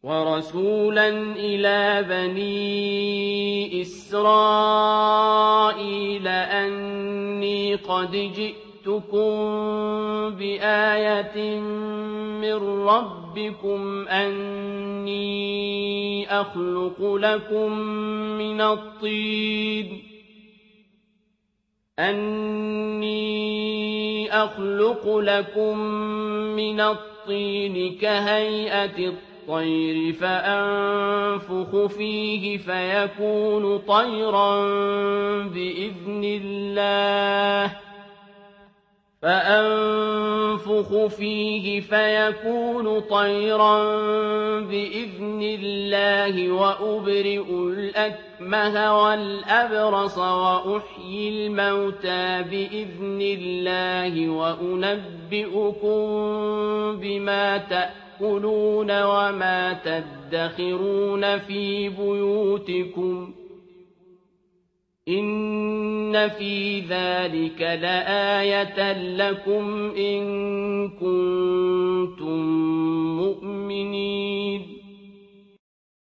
وَرَسُولًا إِلَىٰ بَنِي إِسْرَائِيلَ أَنِّي قَدْ جِئْتُكُم بِآيَةٍ مِّن رَّبِّكُمْ أَنِّي أَخْلُقُ لَكُم مِّنَ الطِّينِ كَهَيْئَةِ الطَّيْرِ فَأَنفُخُ فِيهِ فَيَكُونُ طَيْرًا بِإِذْنِ اللَّهِ وَأُبْرِئُ الْأَكْمَهَ وَالْأَبْرَصَ وَأُحْيِي الْمَوْتَىٰ بِإِذْنِ اللَّهِ وَأُنَبِّئُكُم بِمَا تَأْكُلُونَ وَمَا تَدَّخِرُونَ فِي بُيُوتِكُمْ ۚ إِنَّ فِي ذَٰلِكَ لَآيَةً لَّكُمْ إِن كُنتُم